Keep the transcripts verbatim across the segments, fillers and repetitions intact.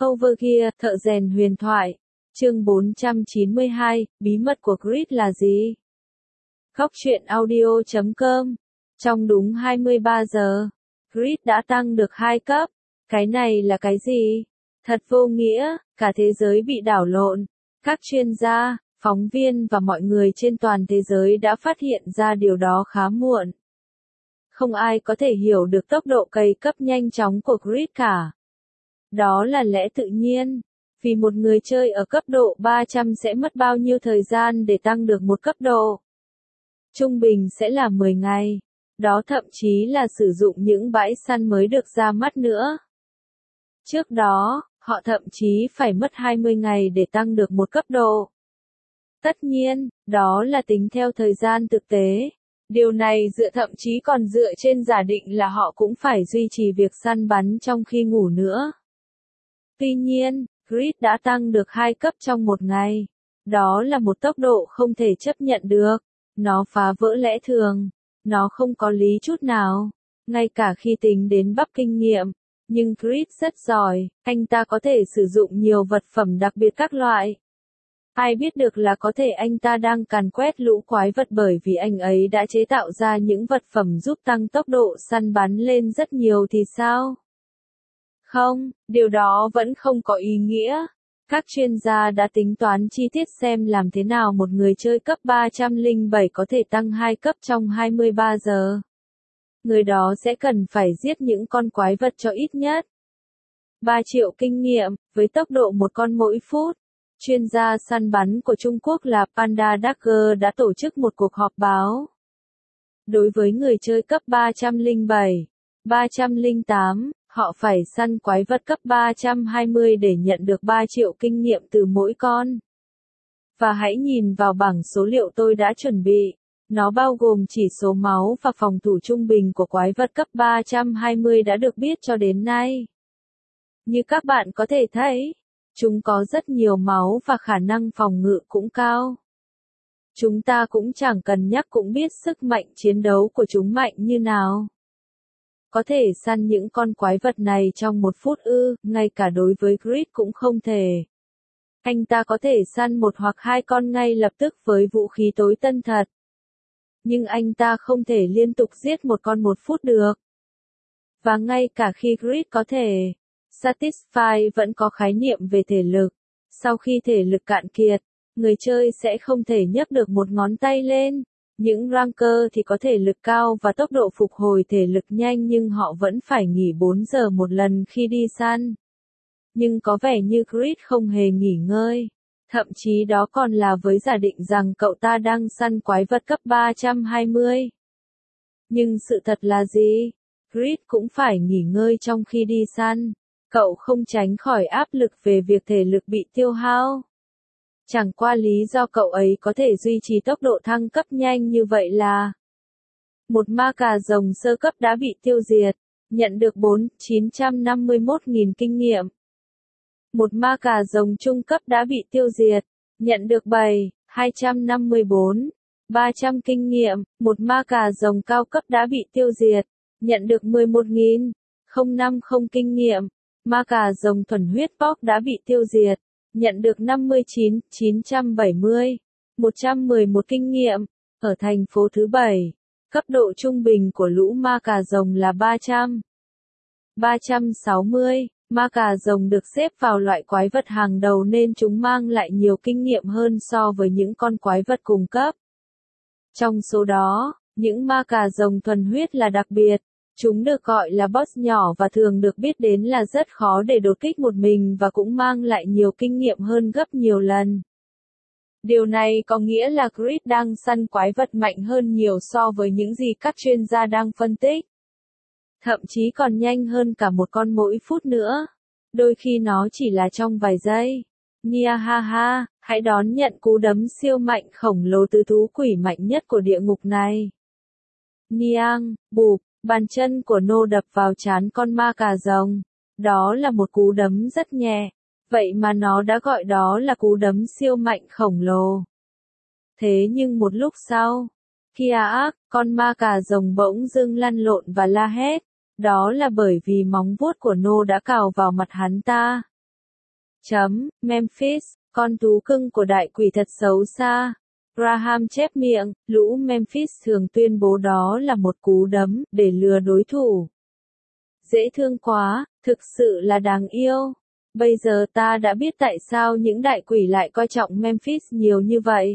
Overgear, thợ rèn huyền thoại. Chương bốn trăm chín mươi hai, bí mật của Grid là gì? Góc truyện audio chấm com. Trong đúng hai mươi ba giờ, Grid đã tăng được hai cấp. Cái này là cái gì? Thật vô nghĩa, cả thế giới bị đảo lộn. Các chuyên gia, phóng viên và mọi người trên toàn thế giới đã phát hiện ra điều đó khá muộn. Không ai có thể hiểu được tốc độ cày cấp nhanh chóng của Grid cả. Đó là lẽ tự nhiên. Vì một người chơi ở cấp độ ba trăm sẽ mất bao nhiêu thời gian để tăng được một cấp độ? Trung bình sẽ là mười ngày. Đó thậm chí là sử dụng những bãi săn mới được ra mắt nữa. Trước đó, họ thậm chí phải mất hai mươi ngày để tăng được một cấp độ. Tất nhiên, đó là tính theo thời gian thực tế. Điều này dựa thậm chí còn dựa trên giả định là họ cũng phải duy trì việc săn bắn trong khi ngủ nữa. Tuy nhiên, Grid đã tăng được hai cấp trong một ngày. Đó là một tốc độ không thể chấp nhận được. Nó phá vỡ lẽ thường. Nó không có lý chút nào. Ngay cả khi tính đến bắp kinh nghiệm. Nhưng Grid rất giỏi. Anh ta có thể sử dụng nhiều vật phẩm đặc biệt các loại. Ai biết được là có thể anh ta đang càn quét lũ quái vật bởi vì anh ấy đã chế tạo ra những vật phẩm giúp tăng tốc độ săn bắn lên rất nhiều thì sao? Không, điều đó vẫn không có ý nghĩa. Các chuyên gia đã tính toán chi tiết xem làm thế nào một người chơi cấp ba trăm lẻ bảy có thể tăng hai cấp trong hai mươi ba giờ. Người đó sẽ cần phải giết những con quái vật cho ít nhất ba triệu kinh nghiệm, với tốc độ một con mỗi phút. Chuyên gia săn bắn của Trung Quốc là Panda Dagger đã tổ chức một cuộc họp báo. Đối với người chơi cấp ba trăm lẻ bảy, ba trăm lẻ tám, họ phải săn quái vật cấp ba trăm hai mươi để nhận được ba triệu kinh nghiệm từ mỗi con. Và hãy nhìn vào bảng số liệu tôi đã chuẩn bị. Nó bao gồm chỉ số máu và phòng thủ trung bình của quái vật cấp ba trăm hai mươi đã được biết cho đến nay. Như các bạn có thể thấy, chúng có rất nhiều máu và khả năng phòng ngự cũng cao. Chúng ta cũng chẳng cần nhắc cũng biết sức mạnh chiến đấu của chúng mạnh như nào. Có thể săn những con quái vật này trong một phút ư, ngay cả đối với Grid cũng không thể. Anh ta có thể săn một hoặc hai con ngay lập tức với vũ khí tối tân thật. Nhưng anh ta không thể liên tục giết một con một phút được. Và ngay cả khi Grid có thể, Satisfy vẫn có khái niệm về thể lực. Sau khi thể lực cạn kiệt, người chơi sẽ không thể nhấc được một ngón tay lên. Những ranker thì có thể lực cao và tốc độ phục hồi thể lực nhanh nhưng họ vẫn phải nghỉ bốn giờ một lần khi đi săn. Nhưng có vẻ như Grid không hề nghỉ ngơi. Thậm chí đó còn là với giả định rằng cậu ta đang săn quái vật cấp ba trăm hai mươi. Nhưng sự thật là gì? Grid cũng phải nghỉ ngơi trong khi đi săn. Cậu không tránh khỏi áp lực về việc thể lực bị tiêu hao. Chẳng qua lý do cậu ấy có thể duy trì tốc độ thăng cấp nhanh như vậy là một ma cà rồng sơ cấp đã bị tiêu diệt, nhận được bốn nghìn chín trăm năm mươi mốt nghìn kinh nghiệm. Một ma cà rồng trung cấp đã bị tiêu diệt, nhận được bảy nghìn hai trăm năm mươi bốn, ba trăm kinh nghiệm. Một ma cà rồng cao cấp đã bị tiêu diệt, nhận được mười một nghìn không trăm năm mươi kinh nghiệm. Ma cà rồng thuần huyết Pork đã bị tiêu diệt, nhận được năm mươi chín nghìn chín trăm bảy mươi, một trăm mười một kinh nghiệm. Ở thành phố thứ bảy, cấp độ trung bình của lũ ma cà rồng là ba trăm. ba trăm sáu mươi, ma cà rồng được xếp vào loại quái vật hàng đầu nên chúng mang lại nhiều kinh nghiệm hơn so với những con quái vật cùng cấp. Trong số đó, những ma cà rồng thuần huyết là đặc biệt. Chúng được gọi là boss nhỏ và thường được biết đến là rất khó để đột kích một mình và cũng mang lại nhiều kinh nghiệm hơn gấp nhiều lần. Điều này có nghĩa là Grid đang săn quái vật mạnh hơn nhiều so với những gì các chuyên gia đang phân tích. Thậm chí còn nhanh hơn cả một con mỗi phút nữa. Đôi khi nó chỉ là trong vài giây. Nia ha ha, hãy đón nhận cú đấm siêu mạnh khổng lồ từ thú quỷ mạnh nhất của địa ngục này. Niang, bụp. Bàn chân của Nô đập vào trán con ma cà rồng. Đó là một cú đấm rất nhẹ. Vậy mà nó đã gọi đó là cú đấm siêu mạnh khổng lồ. Thế nhưng một lúc sau, Kia ác, con ma cà rồng bỗng dưng lăn lộn và la hét. Đó là bởi vì móng vuốt của Nô đã cào vào mặt hắn ta. Chấm, Memphis, con thú cưng của đại quỷ thật xấu xa. Graham chép miệng, lũ Memphis thường tuyên bố đó là một cú đấm, để lừa đối thủ. Dễ thương quá, thực sự là đáng yêu. Bây giờ ta đã biết tại sao những đại quỷ lại coi trọng Memphis nhiều như vậy.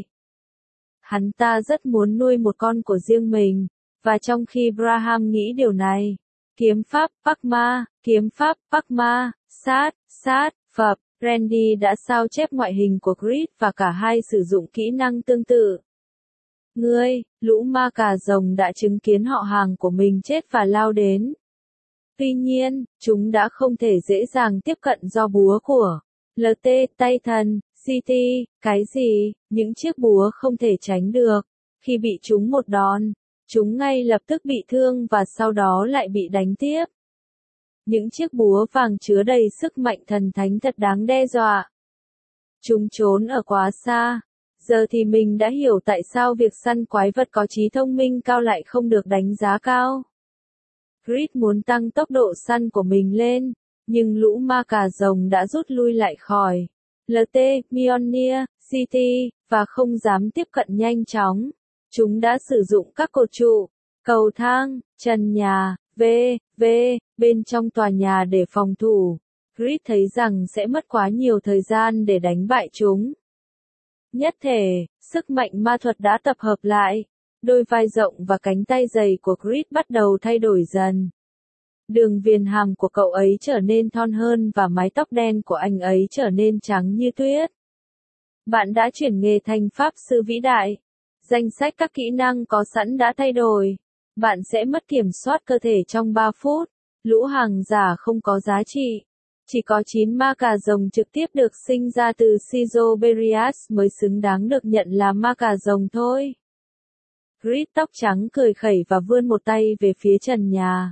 Hắn ta rất muốn nuôi một con của riêng mình, và trong khi Graham nghĩ điều này, kiếm pháp Pakma, kiếm pháp Pakma, sát, sát, phập, Randy đã sao chép ngoại hình của Creed và cả hai sử dụng kỹ năng tương tự. Ngươi, lũ ma cà rồng đã chứng kiến họ hàng của mình chết và lao đến. Tuy nhiên, chúng đã không thể dễ dàng tiếp cận do búa của lờ tê, tay thần, xê tê, cái gì, những chiếc búa không thể tránh được. Khi bị chúng một đòn, chúng ngay lập tức bị thương và sau đó lại bị đánh tiếp. Những chiếc búa vàng chứa đầy sức mạnh thần thánh thật đáng đe dọa. Chúng trốn ở quá xa. Giờ thì mình đã hiểu tại sao việc săn quái vật có trí thông minh cao lại không được đánh giá cao. Creed muốn tăng tốc độ săn của mình lên, nhưng lũ ma cà rồng đã rút lui lại khỏi lờ tê, Mjolnir, xê tê, và không dám tiếp cận nhanh chóng. Chúng đã sử dụng các cột trụ, cầu thang, trần nhà, v, v, bên trong tòa nhà để phòng thủ. Creed thấy rằng sẽ mất quá nhiều thời gian để đánh bại chúng. Nhất thể, sức mạnh ma thuật đã tập hợp lại. Đôi vai rộng và cánh tay dày của Creed bắt đầu thay đổi dần. Đường viền hàm của cậu ấy trở nên thon hơn và mái tóc đen của anh ấy trở nên trắng như tuyết. Bạn đã chuyển nghề thành pháp sư vĩ đại. Danh sách các kỹ năng có sẵn đã thay đổi. Bạn sẽ mất kiểm soát cơ thể trong ba phút. Lũ hàng giả không có giá trị. Chỉ có chín ma cà rồng trực tiếp được sinh ra từ Scizoberias mới xứng đáng được nhận là ma cà rồng thôi. Creed tóc trắng cười khẩy và vươn một tay về phía trần nhà.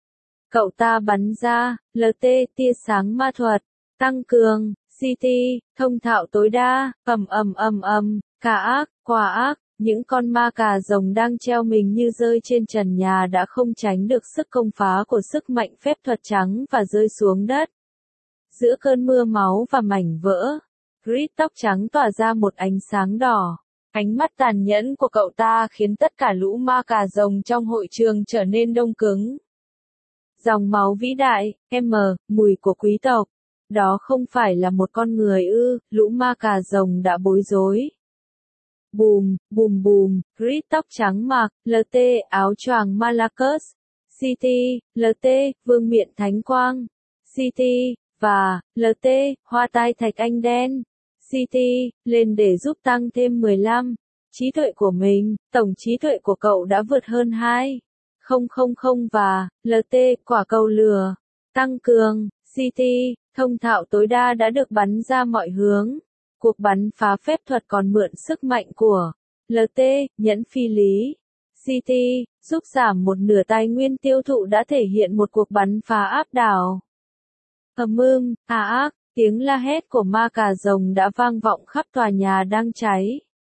Cậu ta bắn ra, lờ tê, tia sáng ma thuật, tăng cường, xê tê, thông thạo tối đa, ầm ầm ầm ầm, cả ác, quả ác, những con ma cà rồng đang treo mình như rơi trên trần nhà đã không tránh được sức công phá của sức mạnh phép thuật trắng và rơi xuống đất. Giữa cơn mưa máu và mảnh vỡ, Creed tóc trắng tỏa ra một ánh sáng đỏ. Ánh mắt tàn nhẫn của cậu ta khiến tất cả lũ ma cà rồng trong hội trường trở nên đông cứng. Dòng máu vĩ đại, M, mùi của quý tộc. Đó không phải là một con người ư, lũ ma cà rồng đã bối rối. Bùm, bùm bùm, Creed tóc trắng mặc, lờ tê, áo choàng Malakos, xê tê, lờ tê, vương miện thánh quang, xê tê, và, lờ tê, hoa tai thạch anh đen. xê tê, lên để giúp tăng thêm mười lăm. Trí tuệ của mình, tổng trí tuệ của cậu đã vượt hơn hai. Không không không và, lờ tê, quả cầu lửa. Tăng cường, xê tê, thông thạo tối đa đã được bắn ra mọi hướng. Cuộc bắn phá phép thuật còn mượn sức mạnh của lờ tê, nhẫn phi lý. xê tê, giúp giảm một nửa tài nguyên tiêu thụ đã thể hiện một cuộc bắn phá áp đảo. Ầm ưm, à ác. Tiếng la hét của ma cà rồng đã vang vọng khắp tòa nhà đang cháy.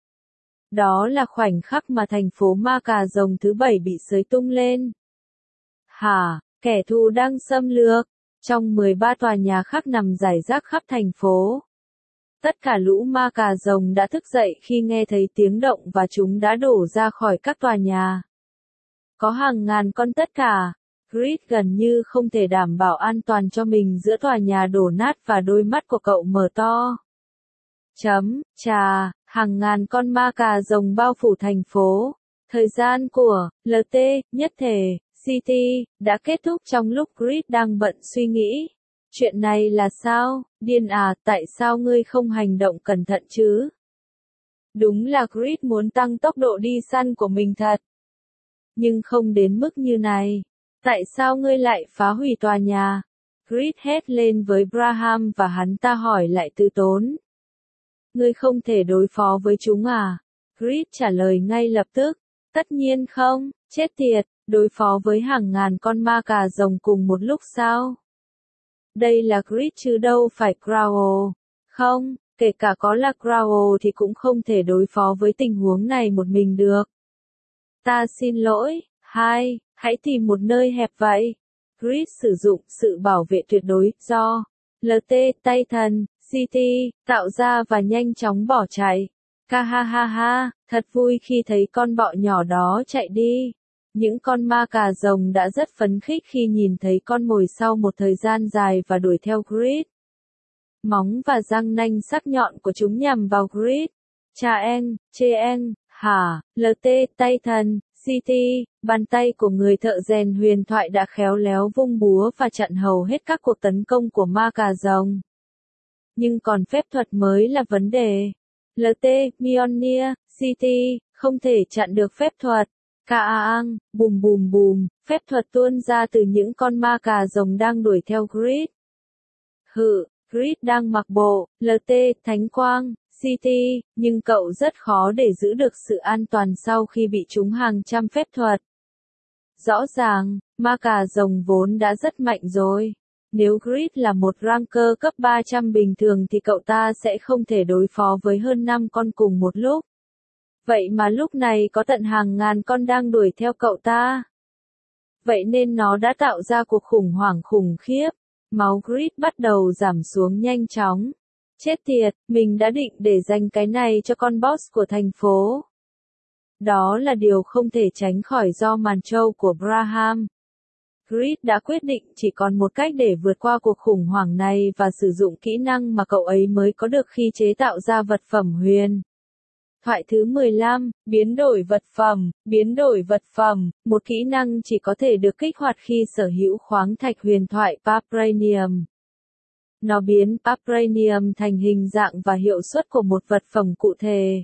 Đó là khoảnh khắc mà thành phố ma cà rồng thứ bảy bị xới tung lên. Hả, kẻ thù đang xâm lược. Trong mười ba tòa nhà khác nằm rải rác khắp thành phố. Tất cả lũ ma cà rồng đã thức dậy khi nghe thấy tiếng động và chúng đã đổ ra khỏi các tòa nhà. Có hàng ngàn con tất cả. Creed gần như không thể đảm bảo an toàn cho mình giữa tòa nhà đổ nát và đôi mắt của cậu mở to. Chấm, chà, hàng ngàn con ma cà rồng bao phủ thành phố. Thời gian của lờ tê, nhất thể, xê tê, đã kết thúc trong lúc Creed đang bận suy nghĩ. Chuyện này là sao, điên à, tại sao ngươi không hành động cẩn thận chứ? Đúng là Creed muốn tăng tốc độ đi săn của mình thật. Nhưng không đến mức như này. Tại sao ngươi lại phá hủy tòa nhà? Creed hét lên với Graham và hắn ta hỏi lại từ tốn. Ngươi không thể đối phó với chúng à? Creed trả lời ngay lập tức. Tất nhiên không, chết tiệt, đối phó với hàng ngàn con ma cà rồng cùng một lúc sao? Đây là Creed chứ đâu phải Growl. Không, kể cả có là Growl thì cũng không thể đối phó với tình huống này một mình được. Ta xin lỗi, hai. Hãy tìm một nơi hẹp vậy. Creed sử dụng sự bảo vệ tuyệt đối do lờ tê, tay thần, City, tạo ra và nhanh chóng bỏ chạy. Ca ha ha ha, thật vui khi thấy con bọ nhỏ đó chạy đi. Những con ma cà rồng đã rất phấn khích khi nhìn thấy con mồi sau một thời gian dài và đuổi theo Grid. Móng và răng nanh sắc nhọn của chúng nhằm vào Grid. Cha en, chê en, hả, lờ tê, tay thần, City, bàn tay của người thợ rèn huyền thoại đã khéo léo vung búa và chặn hầu hết các cuộc tấn công của ma cà rồng. Nhưng còn phép thuật mới là vấn đề. lờ tê, Mjolnir, City, không thể chặn được phép thuật. Kaang, bùm bùm bùm, phép thuật tuôn ra từ những con ma cà rồng đang đuổi theo Grid. Hự, Grid đang mặc bộ, lờ tê, thánh quang, City, nhưng cậu rất khó để giữ được sự an toàn sau khi bị trúng hàng trăm phép thuật. Rõ ràng, ma cà rồng vốn đã rất mạnh rồi. Nếu Grid là một ranker cấp ba trăm bình thường thì cậu ta sẽ không thể đối phó với hơn năm con cùng một lúc. Vậy mà lúc này có tận hàng ngàn con đang đuổi theo cậu ta. Vậy nên nó đã tạo ra cuộc khủng hoảng khủng khiếp. Máu Grid bắt đầu giảm xuống nhanh chóng. Chết tiệt, mình đã định để dành cái này cho con boss của thành phố. Đó là điều không thể tránh khỏi do màn trâu của Braham. Grid đã quyết định chỉ còn một cách để vượt qua cuộc khủng hoảng này và sử dụng kỹ năng mà cậu ấy mới có được khi chế tạo ra vật phẩm huyền. Thoại thứ mười lăm, biến đổi vật phẩm, biến đổi vật phẩm, một kỹ năng chỉ có thể được kích hoạt khi sở hữu khoáng thạch huyền thoại Vibranium. Nó biến Vibranium thành hình dạng và hiệu suất của một vật phẩm cụ thể.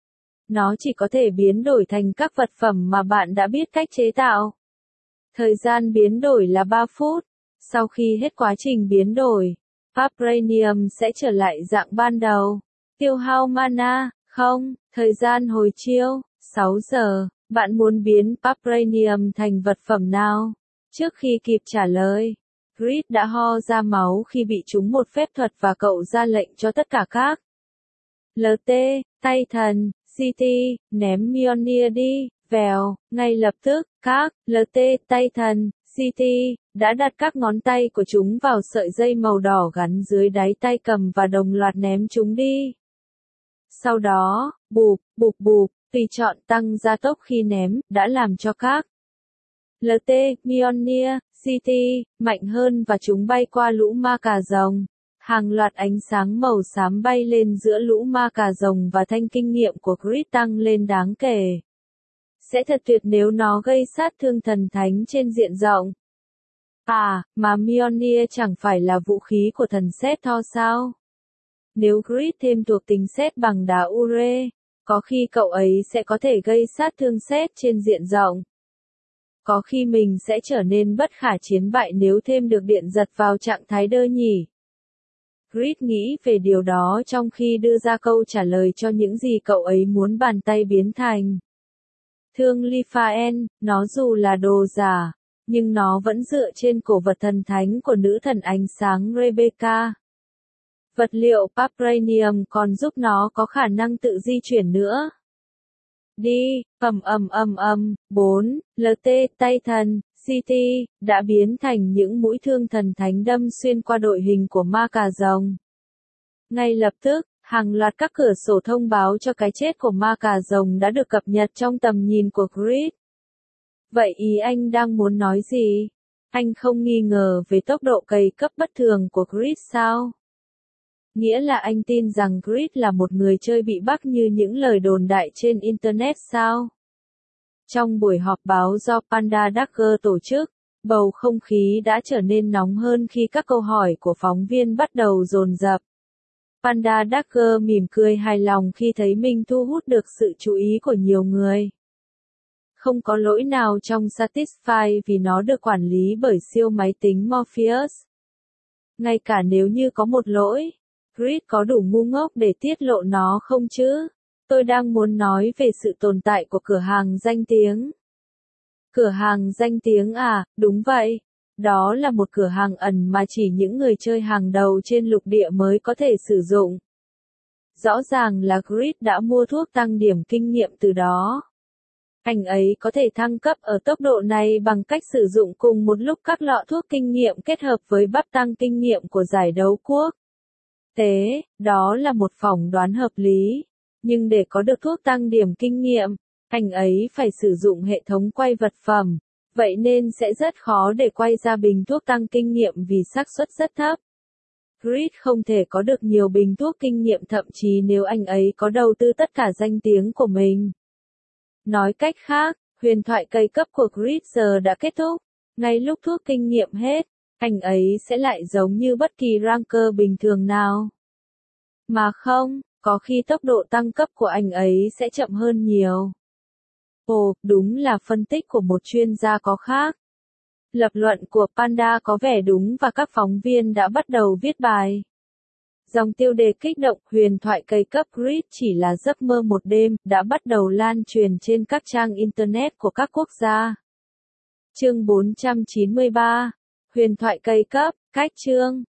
Nó chỉ có thể biến đổi thành các vật phẩm mà bạn đã biết cách chế tạo. Thời gian biến đổi là ba phút. Sau khi hết quá trình biến đổi, Vibranium sẽ trở lại dạng ban đầu. Tiêu hao mana, không, thời gian hồi chiêu, sáu giờ. Bạn muốn biến Vibranium thành vật phẩm nào? Trước khi kịp trả lời, Grid đã ho ra máu khi bị trúng một phép thuật và cậu ra lệnh cho tất cả các lờ tê, tay thần, City, ném Mjolnir đi, vèo, ngay lập tức, các lờ tê, tay thần, City, đã đặt các ngón tay của chúng vào sợi dây màu đỏ gắn dưới đáy tay cầm và đồng loạt ném chúng đi. Sau đó, bụp, bụp bụp, tùy chọn tăng gia tốc khi ném, đã làm cho các lờ tê, Mjolnir, City, mạnh hơn và chúng bay qua lũ ma cà rồng. Hàng loạt ánh sáng màu xám bay lên giữa lũ ma cà rồng và thanh kinh nghiệm của Grid tăng lên đáng kể. Sẽ thật tuyệt nếu nó gây sát thương thần thánh trên diện rộng. À, mà Mjolnir chẳng phải là vũ khí của thần sét Thor sao? Nếu Grid thêm thuộc tính sét bằng đá ure, có khi cậu ấy sẽ có thể gây sát thương sét trên diện rộng. Có khi mình sẽ trở nên bất khả chiến bại nếu thêm được điện giật vào trạng thái đơ nhỉ. Grid nghĩ về điều đó trong khi đưa ra câu trả lời cho những gì cậu ấy muốn bàn tay biến thành. Thương Liphaen, nó dù là đồ giả, nhưng nó vẫn dựa trên cổ vật thần thánh của nữ thần ánh sáng Rebecca. Vật liệu Vibranium còn giúp nó có khả năng tự di chuyển nữa. Đi, ầm ầm ầm ầm, bốn, lờ tê, tay thần, City, đã biến thành những mũi thương thần thánh đâm xuyên qua đội hình của ma cà rồng. Ngay lập tức, hàng loạt các cửa sổ thông báo cho cái chết của ma cà rồng đã được cập nhật trong tầm nhìn của Grid. Vậy ý anh đang muốn nói gì? Anh không nghi ngờ về tốc độ cày cấp bất thường của Grid sao? Nghĩa là anh tin rằng Grid là một người chơi bị bắt như những lời đồn đại trên Internet sao? Trong buổi họp báo do Panda Dagger tổ chức, bầu không khí đã trở nên nóng hơn khi các câu hỏi của phóng viên bắt đầu dồn dập. Panda Dagger mỉm cười hài lòng khi thấy mình thu hút được sự chú ý của nhiều người. Không có lỗi nào trong Satisfy vì nó được quản lý bởi siêu máy tính Morpheus. Ngay cả nếu như có một lỗi, Grid có đủ ngu ngốc để tiết lộ nó không chứ? Tôi đang muốn nói về sự tồn tại của cửa hàng danh tiếng. Cửa hàng danh tiếng à, đúng vậy. Đó là một cửa hàng ẩn mà chỉ những người chơi hàng đầu trên lục địa mới có thể sử dụng. Rõ ràng là Grid đã mua thuốc tăng điểm kinh nghiệm từ đó. Anh ấy có thể thăng cấp ở tốc độ này bằng cách sử dụng cùng một lúc các lọ thuốc kinh nghiệm kết hợp với bắp tăng kinh nghiệm của giải đấu quốc. tế, đó là một phỏng đoán hợp lý. Nhưng để có được thuốc tăng điểm kinh nghiệm, anh ấy phải sử dụng hệ thống quay vật phẩm. Vậy nên sẽ rất khó để quay ra bình thuốc tăng kinh nghiệm vì xác suất rất thấp. Creed không thể có được nhiều bình thuốc kinh nghiệm thậm chí nếu anh ấy có đầu tư tất cả danh tiếng của mình. Nói cách khác, huyền thoại cây cấp của Creed giờ đã kết thúc. Ngay lúc thuốc kinh nghiệm hết, anh ấy sẽ lại giống như bất kỳ ranker bình thường nào. Mà không, có khi tốc độ tăng cấp của anh ấy sẽ chậm hơn nhiều. Ồ, đúng là phân tích của một chuyên gia có khác. Lập luận của Panda có vẻ đúng và các phóng viên đã bắt đầu viết bài. Dòng tiêu đề kích động huyền thoại cây cấp Creed chỉ là giấc mơ một đêm đã bắt đầu lan truyền trên các trang Internet của các quốc gia. Chương bốn trăm chín mươi ba. Huyền thoại cây cấp, cách chương.